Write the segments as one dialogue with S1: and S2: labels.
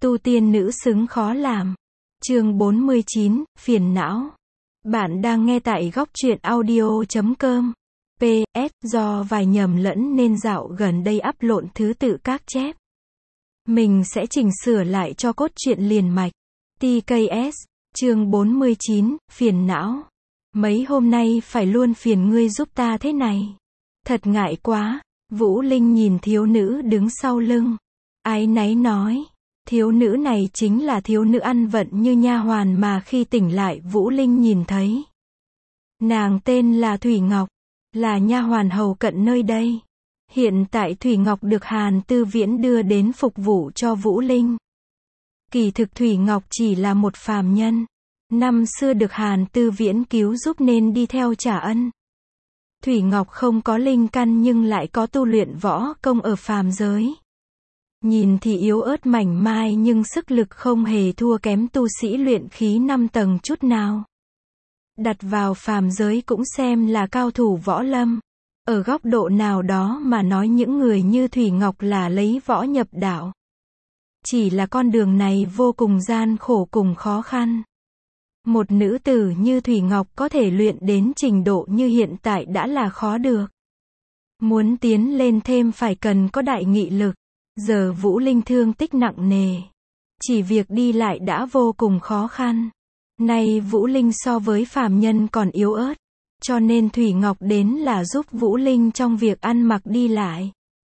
S1: Tu tiên nữ xứng khó làm. Chương 49, phiền não. Bạn đang nghe tại góc truyện audio.com. PS, do vài nhầm lẫn nên dạo gần đây up lộn thứ tự các chép. Mình sẽ chỉnh sửa lại cho cốt truyện liền mạch. TKS, chương 49, phiền não. Mấy hôm nay phải luôn phiền ngươi giúp ta thế này. Thật ngại quá. Vũ Linh nhìn thiếu nữ đứng sau lưng. Áy náy nói. Thiếu nữ này chính là thiếu nữ ăn vận như nha hoàn mà khi tỉnh lại Vũ Linh nhìn thấy. Nàng tên là Thủy Ngọc, là nha hoàn hầu cận nơi đây. Hiện tại Thủy Ngọc được Hàn Tư Viễn đưa đến phục vụ cho Vũ Linh. Kỳ thực Thủy Ngọc chỉ là một phàm nhân. Năm xưa được Hàn Tư Viễn cứu giúp nên đi theo trả ân. Thủy Ngọc không có linh căn nhưng lại có tu luyện võ công ở phàm giới. Nhìn thì yếu ớt mảnh mai nhưng sức lực không hề thua kém tu sĩ luyện khí 5 tầng chút nào. Đặt vào phàm giới cũng xem là cao thủ võ lâm. Ở góc độ nào đó mà nói những người như Thủy Ngọc là lấy võ nhập đạo. Chỉ là con đường này vô cùng gian khổ cùng khó khăn. Một nữ tử như Thủy Ngọc có thể luyện đến trình độ như hiện tại đã là khó được. Muốn tiến lên thêm phải cần có đại nghị lực. Giờ Vũ Linh thương tích nặng nề. Chỉ việc đi lại đã vô cùng khó khăn. Nay Vũ Linh so với phàm nhân còn yếu ớt. Cho nên Thủy Ngọc đến là giúp Vũ Linh trong việc ăn mặc đi lại.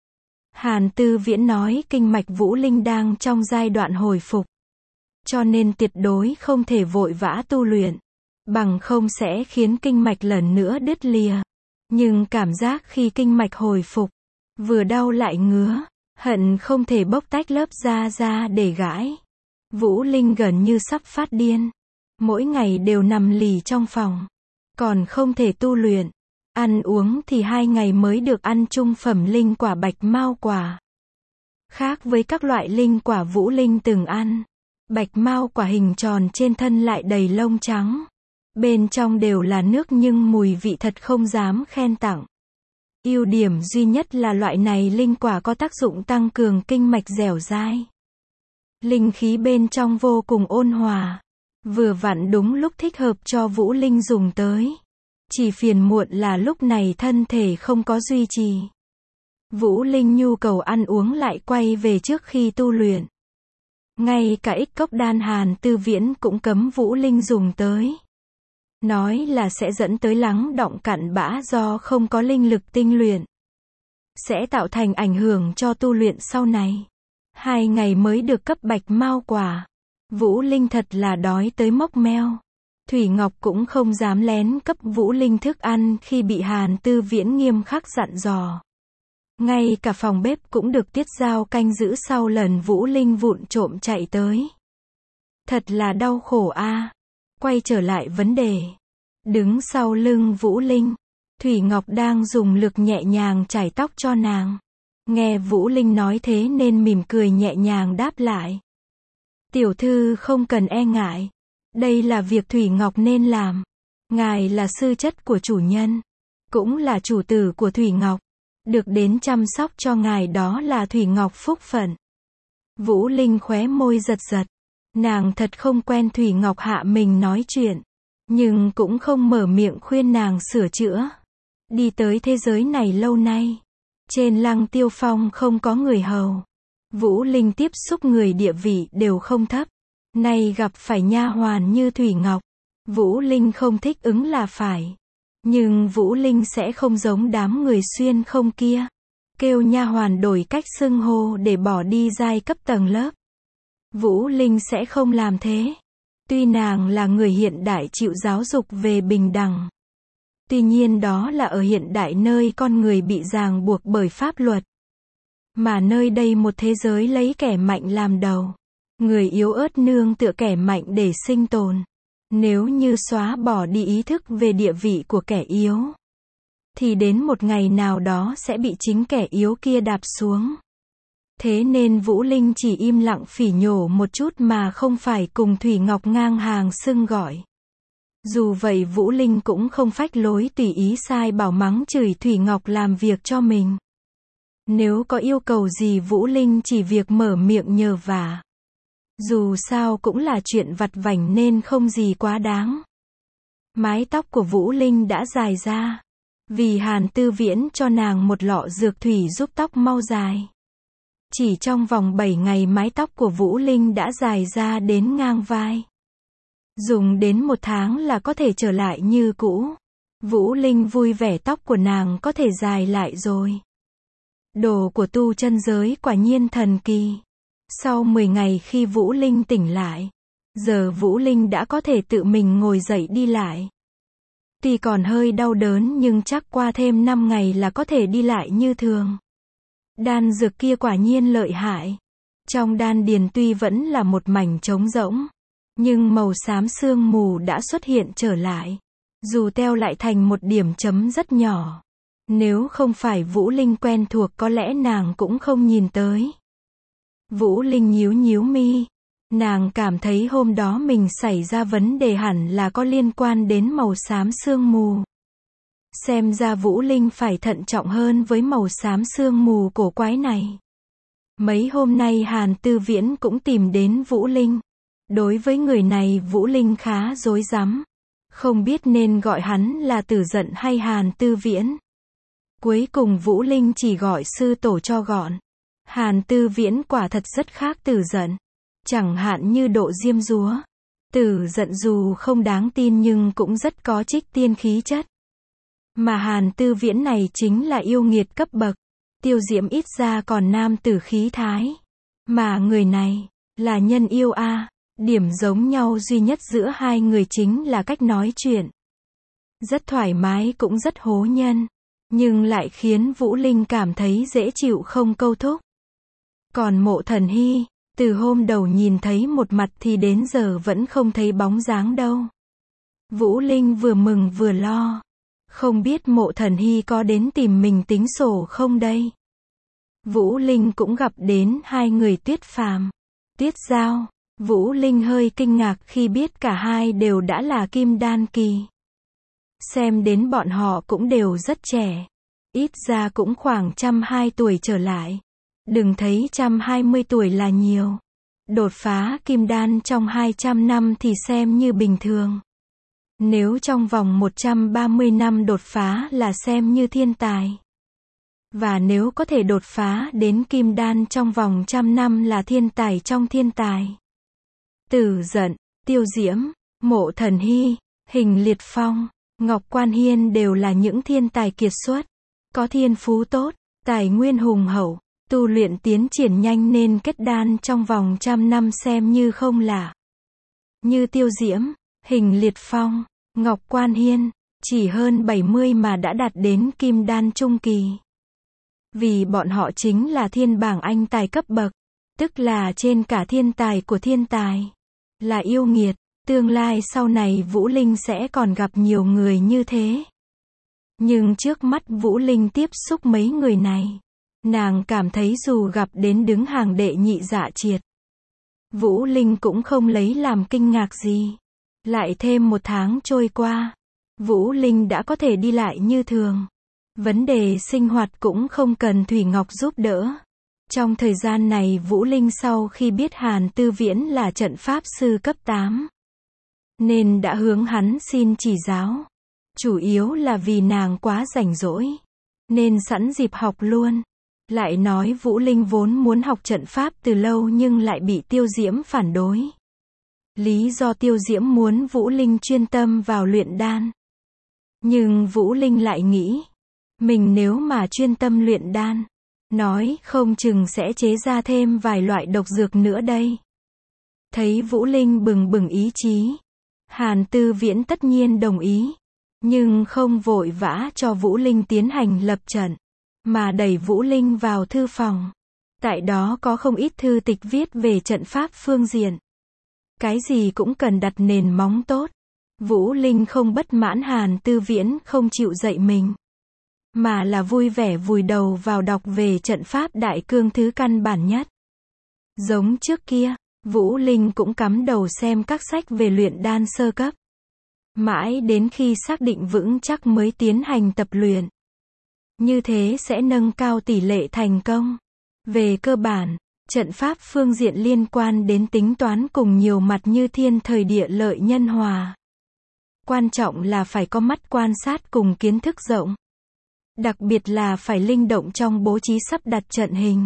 S1: Hàn Tư Viễn nói kinh mạch Vũ Linh đang trong giai đoạn hồi phục. Cho nên tuyệt đối không thể vội vã tu luyện. Bằng không sẽ khiến kinh mạch lần nữa đứt lìa. Nhưng cảm giác khi kinh mạch hồi phục, vừa đau lại ngứa. Hận không thể bóc tách lớp da ra để gãi. Vũ Linh gần như sắp phát điên. Mỗi ngày đều nằm lì trong phòng. Còn không thể tu luyện. Ăn uống thì 2 ngày mới được ăn trung phẩm linh quả bạch mao quả. Khác với các loại linh quả Vũ Linh từng ăn. Bạch mao quả hình tròn trên thân lại đầy lông trắng. Bên trong đều là nước nhưng mùi vị thật không dám khen tặng. Ưu điểm duy nhất là loại này linh quả có tác dụng tăng cường kinh mạch dẻo dai. Linh khí bên trong vô cùng ôn hòa. Vừa vặn đúng lúc thích hợp cho Vũ Linh dùng tới. Chỉ phiền muộn là lúc này thân thể không có duy trì. Vũ Linh nhu cầu ăn uống lại quay về trước khi tu luyện. Ngay cả ích cốc đan Hàn Tư Viễn cũng cấm Vũ Linh dùng tới. Nói là sẽ dẫn tới lắng đọng cặn bã do không có linh lực tinh luyện. Sẽ tạo thành ảnh hưởng cho tu luyện sau này. 2 ngày mới được cấp bạch mao quả. Vũ Linh thật là đói tới mốc meo. Thủy Ngọc cũng không dám lén cấp Vũ Linh thức ăn khi bị Hàn Tư Viễn nghiêm khắc dặn dò. Ngay cả phòng bếp cũng được Tiết Giao canh giữ sau lần Vũ Linh vụng trộm chạy tới. Thật là đau khổ a. Quay trở lại vấn đề. Đứng sau lưng Vũ Linh, Thủy Ngọc đang dùng lực nhẹ nhàng chải tóc cho nàng. Nghe Vũ Linh nói thế nên mỉm cười nhẹ nhàng đáp lại. Tiểu thư không cần e ngại. Đây là việc Thủy Ngọc nên làm. Ngài là sư chất của chủ nhân. Cũng là chủ tử của Thủy Ngọc. Được đến chăm sóc cho ngài đó là Thủy Ngọc phúc phận. Vũ Linh khóe môi giật giật. Nàng thật không quen Thủy Ngọc hạ mình nói chuyện. Nhưng cũng không mở miệng khuyên nàng sửa chữa. Đi tới thế giới này lâu nay. Trên Lăng Tiêu Phong không có người hầu. Vũ Linh tiếp xúc người địa vị đều không thấp. Nay gặp phải nha hoàn như Thủy Ngọc. Vũ Linh không thích ứng là phải. Nhưng Vũ Linh sẽ không giống đám người xuyên không kia. Kêu nha hoàn đổi cách xưng hô để bỏ đi giai cấp tầng lớp. Vũ Linh sẽ không làm thế. Tuy nàng là người hiện đại chịu giáo dục về bình đẳng. Tuy nhiên đó là ở hiện đại nơi con người bị ràng buộc bởi pháp luật. Mà nơi đây một thế giới lấy kẻ mạnh làm đầu. Người yếu ớt nương tựa kẻ mạnh để sinh tồn. Nếu như xóa bỏ đi ý thức về địa vị của kẻ yếu. Thì đến một ngày nào đó sẽ bị chính kẻ yếu kia đạp xuống. Thế nên Vũ Linh chỉ im lặng phỉ nhổ một chút mà không phải cùng Thủy Ngọc ngang hàng xưng gọi. Dù vậy Vũ Linh cũng không phách lối tùy ý sai bảo mắng chửi Thủy Ngọc làm việc cho mình. Nếu có yêu cầu gì Vũ Linh chỉ việc mở miệng nhờ vả. Dù sao cũng là chuyện vặt vãnh nên không gì quá đáng. Mái tóc của Vũ Linh đã dài ra. Vì Hàn Tư Viễn cho nàng một lọ dược thủy giúp tóc mau dài. Chỉ trong vòng 7 ngày mái tóc của Vũ Linh đã dài ra đến ngang vai. Dùng đến 1 tháng là có thể trở lại như cũ. Vũ Linh vui vẻ, tóc của nàng có thể dài lại rồi. Đồ của tu chân giới quả nhiên thần kỳ. Sau 10 ngày khi Vũ Linh tỉnh lại, giờ Vũ Linh đã có thể tự mình ngồi dậy đi lại. Tuy còn hơi đau đớn nhưng chắc qua thêm 5 ngày là có thể đi lại như thường. Đan dược kia quả nhiên lợi hại. Trong đan điền tuy vẫn là một mảnh trống rỗng, nhưng màu xám sương mù đã xuất hiện trở lại. Dù teo lại thành một điểm chấm rất nhỏ. Nếu không phải Vũ Linh quen thuộc có lẽ nàng cũng không nhìn tới. Vũ Linh nhíu nhíu mi. Nàng cảm thấy hôm đó mình xảy ra vấn đề hẳn là có liên quan đến màu xám sương mù. Xem ra Vũ Linh phải thận trọng hơn với màu xám sương mù cổ quái này. Mấy hôm nay Hàn Tư Viễn cũng tìm đến Vũ Linh. Đối với người này Vũ Linh khá rối rắm. Không biết nên gọi hắn là Tử Dận hay Hàn Tư Viễn. Cuối cùng Vũ Linh chỉ gọi sư tổ cho gọn. Hàn Tư Viễn quả thật rất khác Tử Dận. Chẳng hạn như độ diêm dúa. Tử Dận dù không đáng tin nhưng cũng rất có trích tiên khí chất. Mà Hàn Tư Viễn này chính là yêu nghiệt cấp bậc. Tiêu Diễm ít ra còn nam tử khí thái. Mà người này là nhân yêu a. Điểm giống nhau duy nhất giữa hai người chính là cách nói chuyện. Rất thoải mái cũng rất hố nhân. Nhưng lại khiến Vũ Linh cảm thấy dễ chịu không câu thúc. Còn Mộ Thần Hy, từ hôm đầu nhìn thấy một mặt thì đến giờ vẫn không thấy bóng dáng đâu. Vũ Linh vừa mừng vừa lo. Không biết Mộ Thần Hy có đến tìm mình tính sổ không đây? Vũ Linh cũng gặp đến hai người Tuyết Phàm, Tuyết Giao. Vũ Linh hơi kinh ngạc khi biết cả hai đều đã là kim đan kỳ. Xem đến bọn họ cũng đều rất trẻ. Ít ra cũng khoảng 102 tuổi trở lại. Đừng thấy 120 tuổi là nhiều. Đột phá kim đan trong 200 năm thì xem như bình thường. Nếu trong vòng 130 năm đột phá là xem như thiên tài. Và nếu có thể đột phá đến kim đan trong vòng 100 năm là thiên tài trong thiên tài. Tử Dận, Tiêu Diễm, Mộ Thần Hy, Hình Liệt Phong, Ngọc Quan Hiên đều là những thiên tài kiệt xuất. Có thiên phú tốt, tài nguyên hùng hậu, tu luyện tiến triển nhanh nên kết đan trong vòng 100 năm xem như không lạ. Như Tiêu Diễm, Hình Liệt Phong, Ngọc Quan Hiên, chỉ hơn 70 mà đã đạt đến kim đan trung kỳ. Vì bọn họ chính là thiên bảng anh tài cấp bậc, tức là trên cả thiên tài của thiên tài. Là yêu nghiệt, tương lai sau này Vũ Linh sẽ còn gặp nhiều người như thế. Nhưng trước mắt Vũ Linh tiếp xúc mấy người này, nàng cảm thấy dù gặp đến đứng hàng đệ nhị Dạ Triệt, Vũ Linh cũng không lấy làm kinh ngạc gì. Lại thêm 1 tháng trôi qua, Vũ Linh đã có thể đi lại như thường. Vấn đề sinh hoạt cũng không cần Thủy Ngọc giúp đỡ. Trong thời gian này Vũ Linh sau khi biết Hàn Tư Viễn là trận pháp sư cấp 8, nên đã hướng hắn xin chỉ giáo. Chủ yếu là vì nàng quá rảnh rỗi, nên sẵn dịp học luôn. Lại nói Vũ Linh vốn muốn học trận pháp từ lâu nhưng lại bị Tiêu Diễm phản đối. Lý do Tiêu Diễm muốn Vũ Linh chuyên tâm vào luyện đan. Nhưng Vũ Linh lại nghĩ, mình nếu mà chuyên tâm luyện đan, nói không chừng sẽ chế ra thêm vài loại độc dược nữa đây. Thấy Vũ Linh bừng bừng ý chí, Hàn Tư Viễn tất nhiên đồng ý, nhưng không vội vã cho Vũ Linh tiến hành lập trận, mà đẩy Vũ Linh vào thư phòng. Tại đó có không ít thư tịch viết về trận pháp phương diện. Cái gì cũng cần đặt nền móng tốt. Vũ Linh không bất mãn Hàn Tư Viễn không chịu dạy mình, mà là vui vẻ vùi đầu vào đọc về trận pháp đại cương thứ căn bản nhất. Giống trước kia, Vũ Linh cũng cắm đầu xem các sách về luyện đan sơ cấp. Mãi đến khi xác định vững chắc mới tiến hành tập luyện. Như thế sẽ nâng cao tỷ lệ thành công. Về cơ bản, Trận pháp phương diện liên quan đến tính toán cùng nhiều mặt như thiên thời địa lợi nhân hòa. Quan trọng là phải có mắt quan sát cùng kiến thức rộng. Đặc biệt là phải linh động trong bố trí sắp đặt trận hình.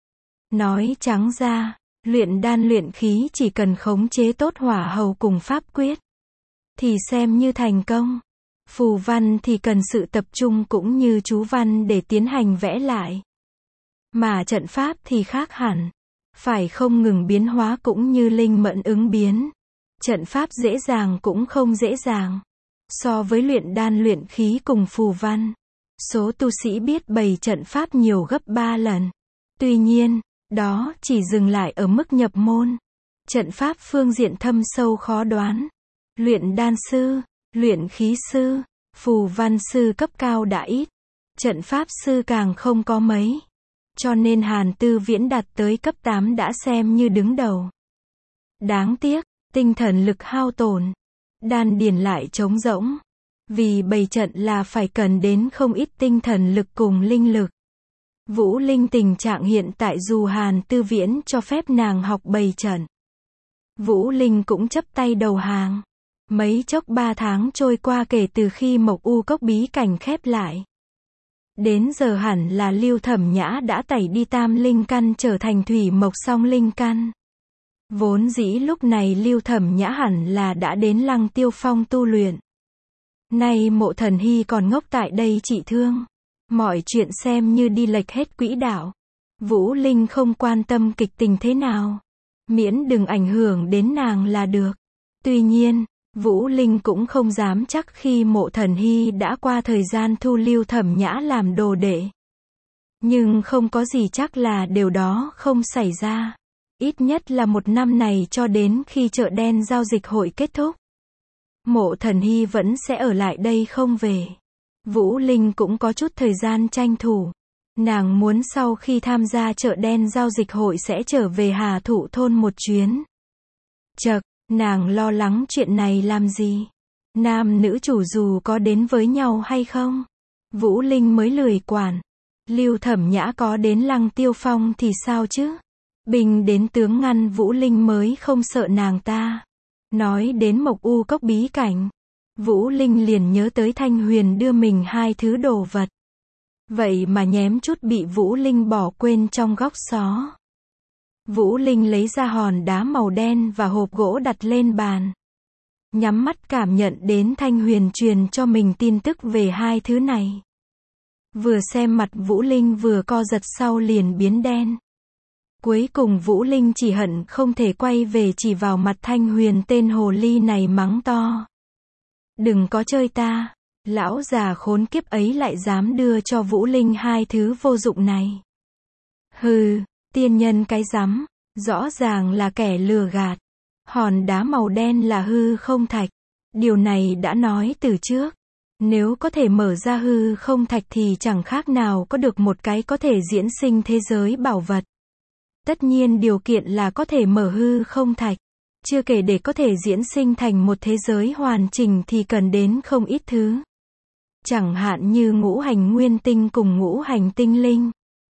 S1: Nói trắng ra, luyện đan luyện khí chỉ cần khống chế tốt hỏa hầu cùng pháp quyết thì xem như thành công. Phù văn thì cần sự tập trung cũng như chú văn để tiến hành vẽ lại. Mà trận pháp thì khác hẳn. Phải không ngừng biến hóa cũng như linh mẫn ứng biến. Trận pháp dễ dàng cũng không dễ dàng. So với luyện đan luyện khí cùng phù văn, số tu sĩ biết bày trận pháp nhiều gấp 3 lần. Tuy nhiên, đó chỉ dừng lại ở mức nhập môn. Trận pháp phương diện thâm sâu khó đoán. Luyện đan sư, luyện khí sư, phù văn sư cấp cao đã ít. Trận pháp sư càng không có mấy. Cho nên Hàn Tư Viễn đạt tới cấp 8 đã xem như đứng đầu. Đáng tiếc, tinh thần lực hao tổn. Đan điền lại trống rỗng. Vì bày trận là phải cần đến không ít tinh thần lực cùng linh lực. Vũ Linh tình trạng hiện tại dù Hàn Tư Viễn cho phép nàng học bày trận, Vũ Linh cũng chấp tay đầu hàng. Mấy chốc 3 tháng trôi qua kể từ khi Mộc U Cốc bí cảnh khép lại. Đến giờ hẳn là Lưu Thẩm Nhã đã tẩy đi tam linh căn trở thành thủy mộc song linh căn. Vốn dĩ lúc này Lưu Thẩm Nhã hẳn là đã đến Lăng Tiêu Phong tu luyện. Nay Mộ Thần Hy còn ngốc tại đây trị thương. Mọi chuyện xem như đi lệch hết quỹ đạo. Vũ Linh không quan tâm kịch tình thế nào. Miễn đừng ảnh hưởng đến nàng là được. Tuy nhiên, Vũ Linh cũng không dám chắc khi Mộ Thần Hy đã qua thời gian thu Lưu Thẩm Nhã làm đồ đệ. Nhưng không có gì chắc là điều đó không xảy ra. Ít nhất là 1 năm này cho đến khi chợ đen giao dịch hội kết thúc. Mộ Thần Hy vẫn sẽ ở lại đây không về. Vũ Linh cũng có chút thời gian tranh thủ. Nàng muốn sau khi tham gia chợ đen giao dịch hội sẽ trở về Hà Thụ thôn một chuyến. Chậc, nàng lo lắng chuyện này làm gì? Nam nữ chủ dù có đến với nhau hay không? Vũ Linh mới lười quản. Lưu Thẩm Nhã có đến Lăng Tiêu Phong thì sao chứ? Binh đến tướng ngăn Vũ Linh mới không sợ nàng ta. Nói đến Mộc U Cốc bí cảnh, Vũ Linh liền nhớ tới Thanh Huyền đưa mình 2 thứ đồ vật. Vậy mà nhém chút bị Vũ Linh bỏ quên trong góc xó. Vũ Linh lấy ra hòn đá màu đen và hộp gỗ đặt lên bàn. Nhắm mắt cảm nhận đến Thanh Huyền truyền cho mình tin tức về 2 thứ này. Vừa xem mặt Vũ Linh vừa co giật sau liền biến đen. Cuối cùng Vũ Linh chỉ hận không thể quay về chỉ vào mặt Thanh Huyền tên hồ ly này mắng to. Đừng có chơi ta, lão già khốn kiếp ấy lại dám đưa cho Vũ Linh 2 thứ vô dụng này. Hừ, tiên nhân cái rắm, rõ ràng là kẻ lừa gạt. Hòn đá màu đen là hư không thạch. Điều này đã nói từ trước. Nếu có thể mở ra hư không thạch thì chẳng khác nào có được một cái có thể diễn sinh thế giới bảo vật. Tất nhiên điều kiện là có thể mở hư không thạch. Chưa kể để có thể diễn sinh thành một thế giới hoàn chỉnh thì cần đến không ít thứ. Chẳng hạn như ngũ hành nguyên tinh cùng ngũ hành tinh linh.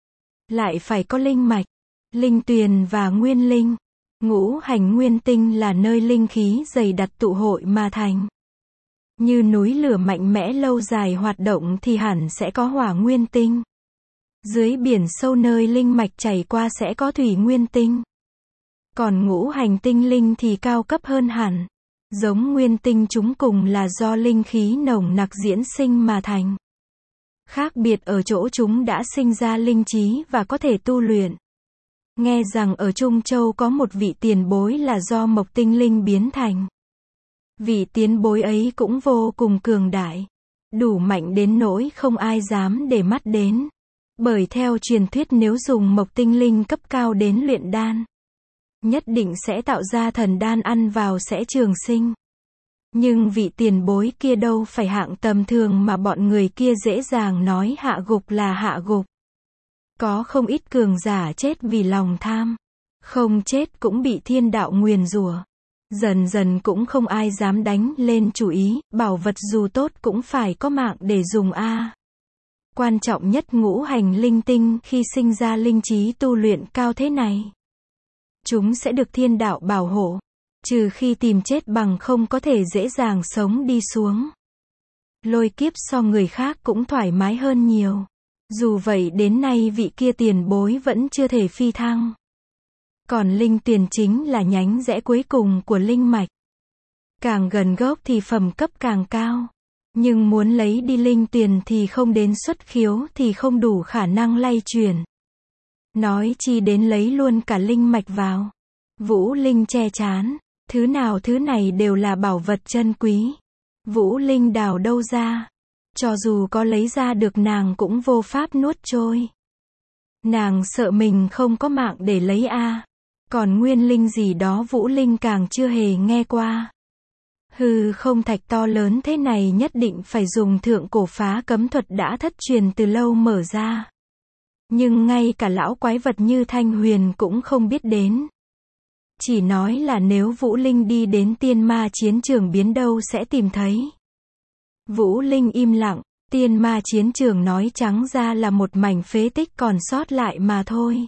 S1: Lại phải có linh mạch, linh tuyền và nguyên linh. Ngũ hành nguyên tinh là nơi linh khí dày đặc tụ hội mà thành. Như núi lửa mạnh mẽ lâu dài hoạt động thì hẳn sẽ có hỏa nguyên tinh. Dưới biển sâu nơi linh mạch chảy qua sẽ có thủy nguyên tinh. Còn ngũ hành tinh linh thì cao cấp hơn hẳn. Giống nguyên tinh chúng cùng là do linh khí nồng nặc diễn sinh mà thành. Khác biệt ở chỗ chúng đã sinh ra linh trí và có thể tu luyện. Nghe rằng ở Trung Châu có một vị tiền bối là do mộc tinh linh biến thành. Vị tiền bối ấy cũng vô cùng cường đại. Đủ mạnh đến nỗi không ai dám để mắt đến. Bởi theo truyền thuyết nếu dùng mộc tinh linh cấp cao đến luyện đan, nhất định sẽ tạo ra thần đan ăn vào sẽ trường sinh. Nhưng vị tiền bối kia đâu phải hạng tầm thường mà bọn người kia dễ dàng nói hạ gục là hạ gục. Có không ít cường giả chết vì lòng tham. Không chết cũng bị thiên đạo nguyền rủa. Dần dần cũng không ai dám đánh lên chủ ý, bảo vật dù tốt cũng phải có mạng để dùng a. Quan trọng nhất ngũ hành linh tinh khi sinh ra linh trí tu luyện cao thế này. Chúng sẽ được thiên đạo bảo hộ. Trừ khi tìm chết bằng không có thể dễ dàng sống đi xuống. Lôi kiếp so người khác cũng thoải mái hơn nhiều. Dù vậy đến nay vị kia tiền bối vẫn chưa thể phi thăng. Còn linh tuyền chính là nhánh rẽ cuối cùng của linh mạch. Càng gần gốc thì phẩm cấp càng cao. Nhưng muốn lấy đi linh tuyền thì không đến xuất khiếu thì không đủ khả năng lay chuyển. Nói chi đến lấy luôn cả linh mạch vào. Vũ Linh che chán. Thứ này đều là bảo vật chân quý. Vũ Linh đào đâu ra? Cho dù có lấy ra được nàng cũng vô pháp nuốt trôi. Nàng sợ mình không có mạng để lấy a. Còn nguyên linh gì đó Vũ Linh càng chưa hề nghe qua. Hư không thạch to lớn thế này nhất định phải dùng thượng cổ phá cấm thuật đã thất truyền từ lâu mở ra. Nhưng ngay cả lão quái vật như Thanh Huyền cũng không biết đến. Chỉ nói là nếu Vũ Linh đi đến tiên ma chiến trường biến đâu sẽ tìm thấy. Vũ Linh im lặng, tiên ma chiến trường nói trắng ra là một mảnh phế tích còn sót lại mà thôi.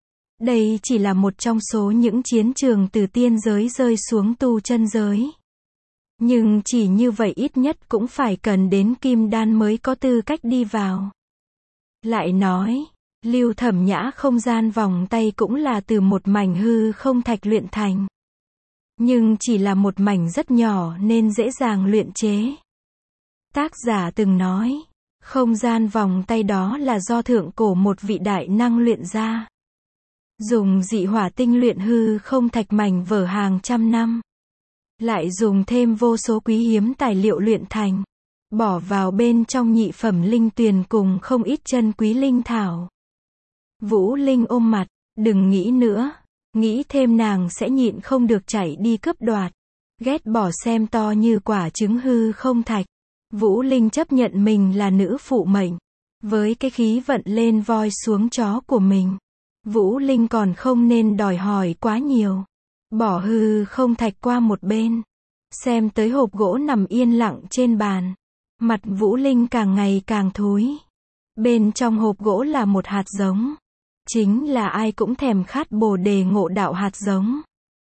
S1: Đây chỉ là một trong số những chiến trường từ tiên giới rơi xuống tu chân giới. Nhưng chỉ như vậy ít nhất cũng phải cần đến kim đan mới có tư cách đi vào. Lại nói, Lưu Thẩm Nhã không gian vòng tay cũng là từ một mảnh hư không thạch luyện thành. Nhưng chỉ là một mảnh rất nhỏ nên dễ dàng luyện chế. Tác giả từng nói, không gian vòng tay đó là do thượng cổ một vị đại năng luyện ra. Dùng dị hỏa tinh luyện hư không thạch mảnh vỡ hàng trăm năm. Lại dùng thêm vô số quý hiếm tài liệu luyện thành. Bỏ vào bên trong nhị phẩm linh tuyền cùng không ít chân quý linh thảo. Vũ Linh ôm mặt, đừng nghĩ nữa. Nghĩ thêm nàng sẽ nhịn không được chạy đi cướp đoạt. Ghét bỏ xem to như quả trứng hư không thạch. Vũ Linh chấp nhận mình là nữ phụ mệnh. Với cái khí vận lên voi xuống chó của mình. Vũ Linh còn không nên đòi hỏi quá nhiều. Bỏ hư không thạch qua một bên. Xem tới hộp gỗ nằm yên lặng trên bàn. Mặt Vũ Linh càng ngày càng thối. Bên trong hộp gỗ là một hạt giống. Chính là ai cũng thèm khát Bồ Đề Ngộ Đạo hạt giống.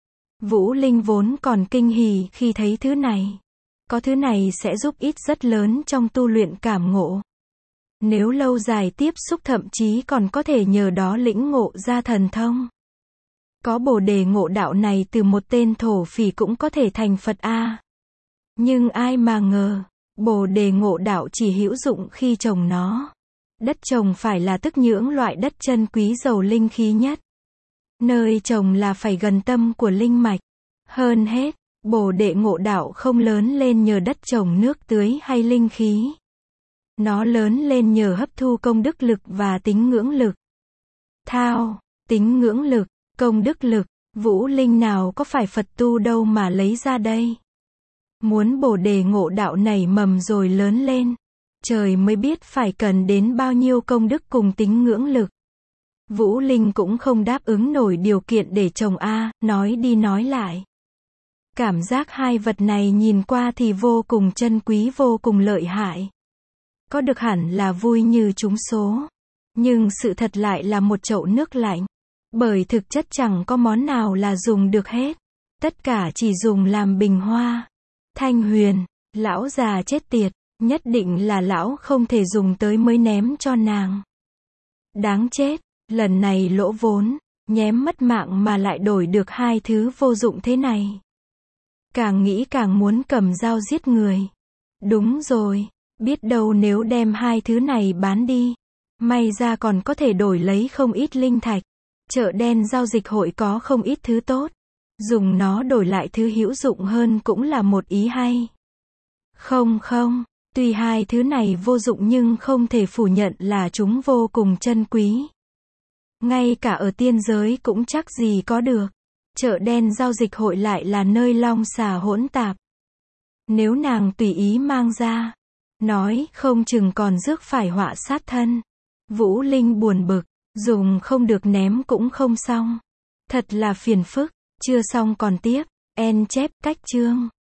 S1: Vũ Linh vốn còn kinh hỉ khi thấy thứ này. Có thứ này sẽ giúp ích rất lớn trong tu luyện cảm ngộ. Nếu lâu dài tiếp xúc thậm chí còn có thể nhờ đó lĩnh ngộ ra thần thông. Có Bồ Đề Ngộ Đạo này từ một tên thổ phỉ cũng có thể thành Phật a. Nhưng ai mà ngờ, Bồ Đề Ngộ Đạo chỉ hữu dụng khi trồng nó. Đất trồng phải là tức nhưỡng loại đất chân quý giàu linh khí nhất. Nơi trồng là phải gần tâm của linh mạch. Hơn hết, Bồ Đề Ngộ Đạo không lớn lên nhờ đất trồng nước tưới hay linh khí. Nó lớn lên nhờ hấp thu công đức lực và tính ngưỡng lực. Thao, tính ngưỡng lực, công đức lực, Vũ Linh nào có phải Phật tu đâu mà lấy ra đây. Muốn Bồ Đề Ngộ Đạo nảy mầm rồi lớn lên. Trời mới biết phải cần đến bao nhiêu công đức cùng tính ngưỡng lực. Vũ Linh cũng không đáp ứng nổi điều kiện để trồng a, nói đi nói lại. Cảm giác hai vật này nhìn qua thì vô cùng chân quý vô cùng lợi hại. Có được hẳn là vui như trúng số. Nhưng sự thật lại là một chậu nước lạnh. Bởi thực chất chẳng có món nào là dùng được hết. Tất cả chỉ dùng làm bình hoa. Thanh Huyền, lão già chết tiệt, nhất định là lão không thể dùng tới mới ném cho nàng. Đáng chết, lần này lỗ vốn, nhém mất mạng mà lại đổi được hai thứ vô dụng thế này. Càng nghĩ càng muốn cầm dao giết người. Đúng rồi, biết đâu nếu đem hai thứ này bán đi, may ra còn có thể đổi lấy không ít linh thạch. Chợ đen giao dịch hội có không ít thứ tốt. Dùng nó đổi lại thứ hữu dụng hơn cũng là một ý hay. Không, tuy hai thứ này vô dụng nhưng không thể phủ nhận là chúng vô cùng chân quý. Ngay cả ở tiên giới cũng chắc gì có được. Chợ đen giao dịch hội lại là nơi long xà hỗn tạp. Nếu nàng tùy ý mang ra, nói không chừng còn rước phải họa sát thân. Vũ Linh buồn bực, dùng không được ném cũng không xong. Thật là phiền phức, chưa xong còn tiếp. En chép cách chương.